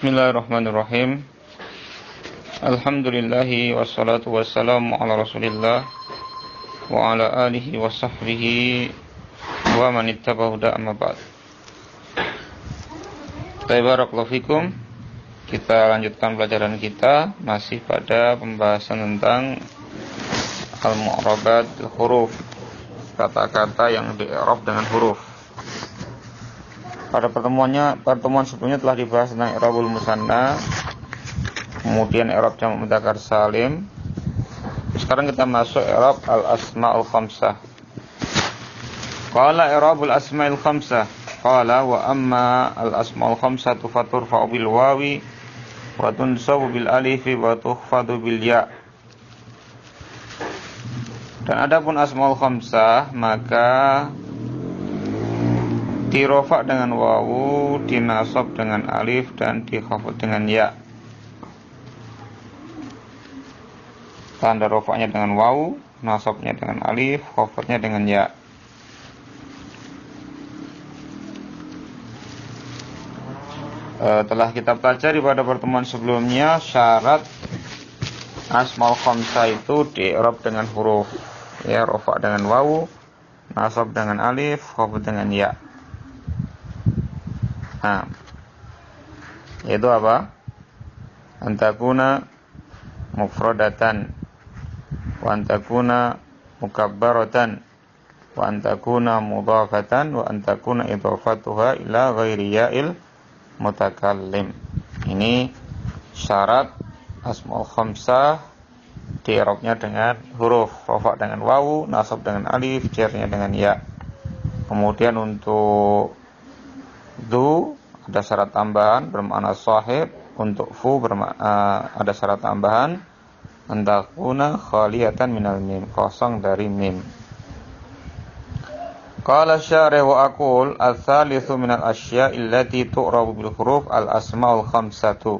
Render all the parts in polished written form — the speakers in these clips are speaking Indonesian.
Bismillahirrahmanirrahim. Alhamdulillahi wassalatu wassalamu ala Rasulillah wa ala alihi wa sahbihi wa man ittaba'a huda amma ba'd. Barakallahu fikum. Kita lanjutkan pelajaran kita masih pada pembahasan tentang al-mu'rabat huruf, kata-kata yang di-i'rab dengan huruf. Pada pertemuan sebelumnya telah dibahas tentang i'rabul musanna, kemudian i'rab jamak mudzakkar salim. Sekarang kita masuk i'rab al-asmaul khamsah. Qala i'rabul asmaul khamsah. Qala wa amma al-asmaul khamsatu faturfa'u bil wawi wa tunsabu bil alifi wa tukhfadu bil ya. Dan adapun asmaul khamsah maka dirofa dengan wawu, dinasab dengan alif, dan dikhafad dengan ya. Tanda rofanya dengan wawu, nasabnya dengan alif, khafadnya dengan ya. Telah kita pelajari pada pertemuan sebelumnya syarat asmaul khamsah itu di-i'rab dengan huruf, ya, rofa dengan wawu, nasab dengan alif, khafad dengan ya. Nah, yaitu apa? Antakuna mufradatan, wa antakuna mukabbaratan, wa antakuna mudhafatan, wa antakuna idhafatuha ila ghairi ya'il mutakallim. Ini syarat asmaul khamsah di-i'rabnya dengan huruf, rafa dengan wawu, nasab dengan alif, jarnya dengan ya. Kemudian untuk du ada syarat tambahan bermakna sahib, untuk fu ada syarat tambahan antakuna khaliyatan minal mim, kosong dari mim. Qala syarih wa aqul ats-tsalitsu minal asya'i allati tu'rabu bil huruf al-asmaul khamsatu.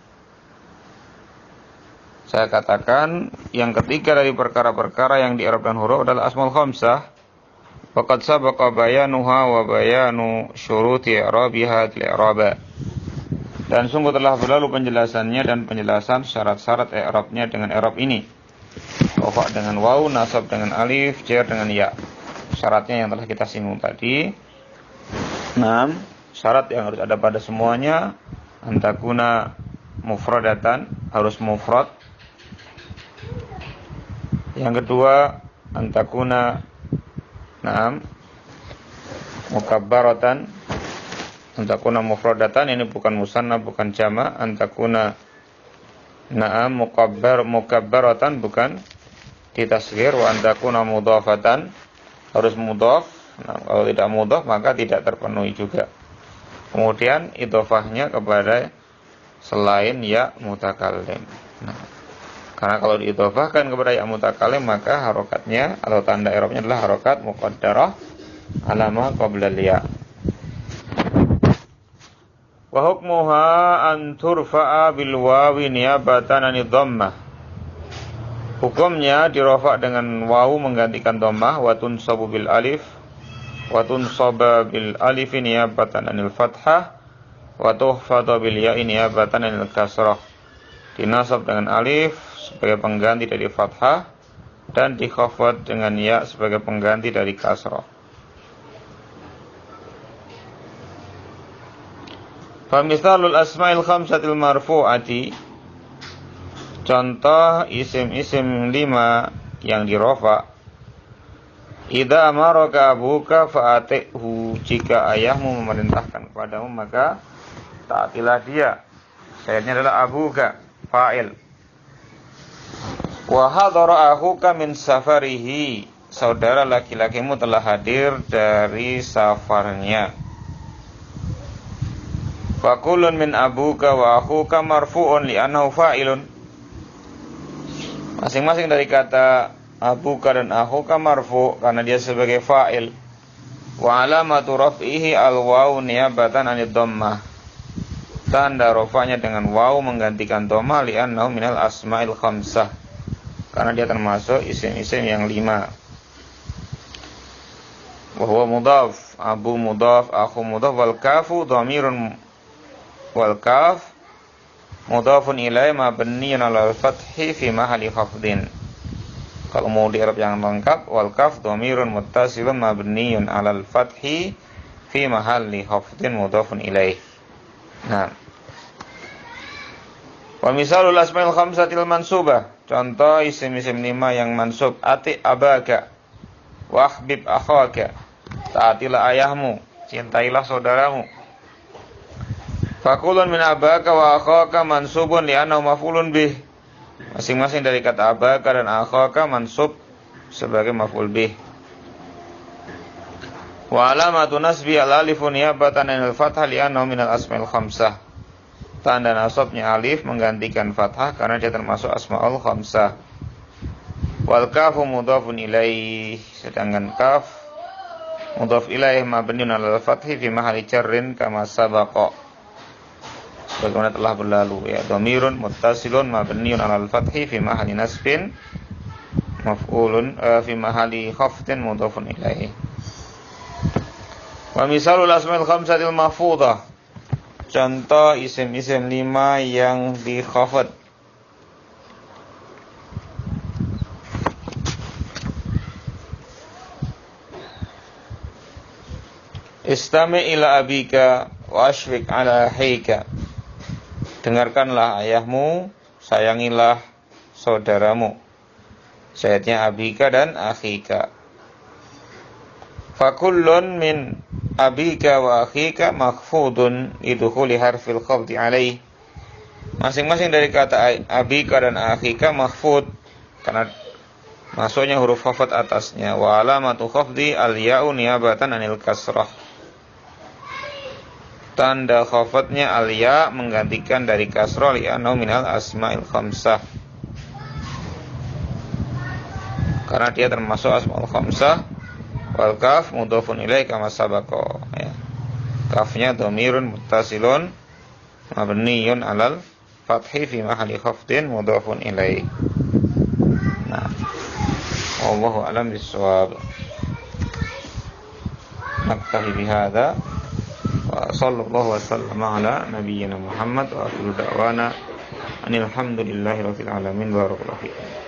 Saya katakan yang ketiga dari perkara-perkara yang di-i'rab dengan huruf adalah asmaul khamsah. Faqad sabaqa bayanuha wa bayanu syuruti i'rabiha al-i'raba. Dan sungguh telah berlalu penjelasannya dan penjelasan syarat-syarat i'rabnya dengan i'rab ini. Rafa dengan wawu, nasab dengan alif, jar dengan ya. Syaratnya yang telah kita singgung tadi. 6. Syarat yang harus ada pada semuanya, antakuna mufradatan, harus mufrad. Yang kedua, antakuna mukabbaratan, antakuna mufradatan, ini bukan musanna, bukan jama', antakuna mukabbaratan, bukan ditasghir, wa antakuna mudhafatan, harus mudhaf. Nah, kalau tidak mudhaf maka tidak terpenuhi juga. Kemudian idhofahnya kepada selain ya mutakallim. Nah, karena kalau diidhofahkan kepada ya mutakallim maka harokatnya atau tanda i'rabnya adalah harokat muqaddarah ala ma qabla ya. Wa hukmuha an turfa'a bil wawi niyabatan anid dhammah. Hukumnya dirofa dengan wawu menggantikan dhammah, wa tunsabu bil alif, wa tunsaba bil alif niyabatan anil fathah, wa tuhfadhu bil ya niyabatan anil kasrah. Dinasab dengan alif sebagai pengganti dari fathah dan dikhafad dengan ya sebagai pengganti dari kasrah. Fa misalul asma'il khamsatil marfu'ati, contoh isim-isim 5 yang dirofa. Idza amaraka abuka fa'atihu, jika ayahmu memerintahkan kepadamu maka taatilah dia. Ayatnya adalah abuka, fa'il. Wa hadara akhuka min safarihi, saudara laki-lakimu telah hadir dari safarnya. Fa kullun min abuka wa akhuka marfu'un li'annahu fa'ilun. Masing-masing dari kata abuka dan akhuka marfu' karena dia sebagai fa'il. Wa alamatu raf'ihi al-wawu niyabatan anid dhammah. Tanda rofanya dengan wawu menggantikan dhammah li'annahu minal asma'il khamsah, karena dia termasuk isim-isim yang 5. Wa huwa mudhaf, abu mudhaf, akhu mudhaf, wal kafu dhamirun, wal kaf mudhafun ilaih mabniun 'alal fathi fi mahalli khafdin. Kalau mau di i'rab yang lengkap, wal kaf dhamirun muttasilun mabniun 'alal fathi fi mahalli khafdin mudhafun ilaih. Nah, wa misalul asmaul khamsatil mansubah, contoh isim-isim 5 yang mansub, ati abaka wa ahbib akhaka, taatilah ayahmu, cintailah saudaramu. Fakulun min abaka wa akhaka mansubun li'annahu maf'ulun bih. Masing-masing dari kata abaka dan akhaka mansub sebagai maf'ul bih. Wa alamatu nasbi al-alifu niyabatan 'anil fathah li'annahu minal asmaul khamsah. Tanda nasabnya alif menggantikan fathah karena dia termasuk asmaul khamsah. Wal kafu mudhafun ilaih, sedangkan kaf mudhaf ilaih mabniun 'alal fathi fi mahalli jarrin kama sabaqa, sebagaimana telah berlalu, ya, dhamirun muttasilun mabniun 'alal fathi fi mahalli nasbin maf'ulun fi mahalli khafdin mudhafun ilaih. Wa misalul asmaul khamsatil mahfudhah, contoh isim-isim 5 yang dikhafad. Istami' ila abika wa ashfiq ala akhika, dengarkanlah ayahmu, sayangilah saudaramu. Syahidnya abika dan akhika. Fakullun min abika wa akhika makhfudun lidukhuli harfil khafdi alaih. Masing-masing dari kata abika dan akhika makhfud karena masuknya huruf khafat atasnya. Wa alamatu khafdi al-ya'u niyabatan anil kasrah. Tanda khafatnya al-ya menggantikan dari kasrah li'annahu minal asma'il khamsah, karena dia termasuk asma'ul khamsah. Wal kaf mudhafun ilaih kama sabaqa, ya. Kafnya dhamirun muttasilun mabniun 'alal fathi fi mahalli khafdin mudhafun ilaih. Nah, wallahu a'lam bissawab. Naktafi bihadza wa sallallahu wa sallama ala nabiyyina Muhammad wa akhiru da'wana anil hamdulillahi rabbil alamin. Barakallahu fiikum.